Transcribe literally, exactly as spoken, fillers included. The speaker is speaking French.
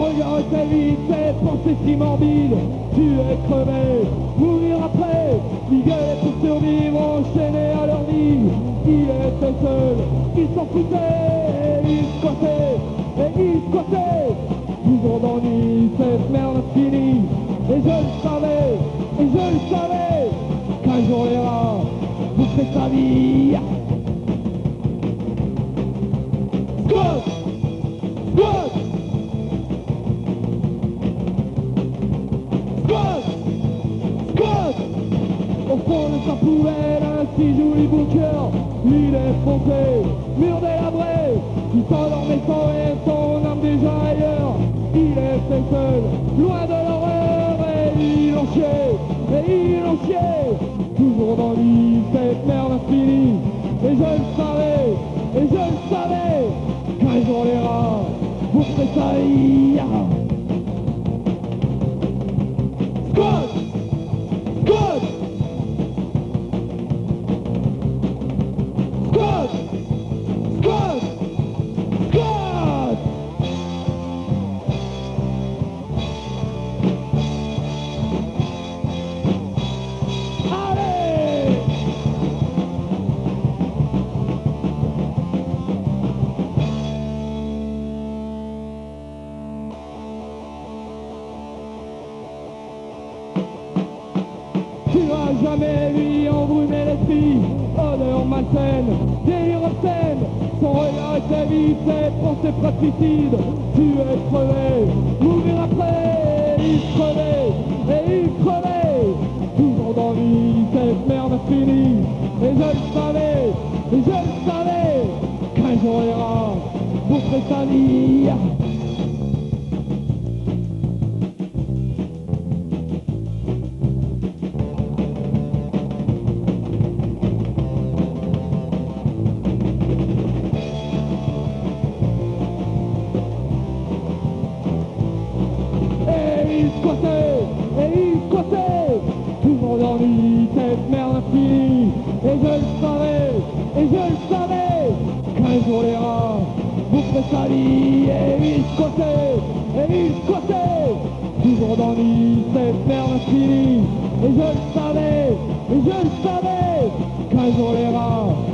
Regarde ta vie, tes pensées si morbides. Tu es crevé, mourir après. Ils gueulaient pour survivre, enchaînés à leur vie. Il était seul, il s'en foutait. Et il squattait, et il squattait. Toujours d'ennui, cette merde finie. Et je le savais, et je le savais, qu'un jour les rats boufferaient sa vie. Squat, squat, squat, squat. Au fond de sa poubelle, un si joli bunker. Il est foncé, mur délabré. Il s'endormait sans et son âme déjà ailleurs. Il était seul, loin de l'horreur. Et il en chiait, et il en chiait. Toujours dans lui, cette merde infinie. Et je le savais, et je le savais, qu'un jour les rats boufferaient sa vie. Squat, squat, squat, squat, squat. Allez! Tu n'as jamais lui embrumé l'esprit, odeur malsaine, délire obscène, son regard et ta vie, ses pensées fratricides. Tu es crevé, mourir après, il crevait, et il crevait. Toujours dans lui, cette merde infinie. Et je le savais, et je le savais, qu'un jour les rats boufferaient sa vie. Et il squattait, et il squattait, toujours dans lui, cette merde infinie. Et je le savais, et je le savais, qu'un jour les rats boufferaient sa vie. Et il squattait, et il squattait, toujours dans lui, cette merde infinie. Et je le savais, et je le savais, qu'un jour les rats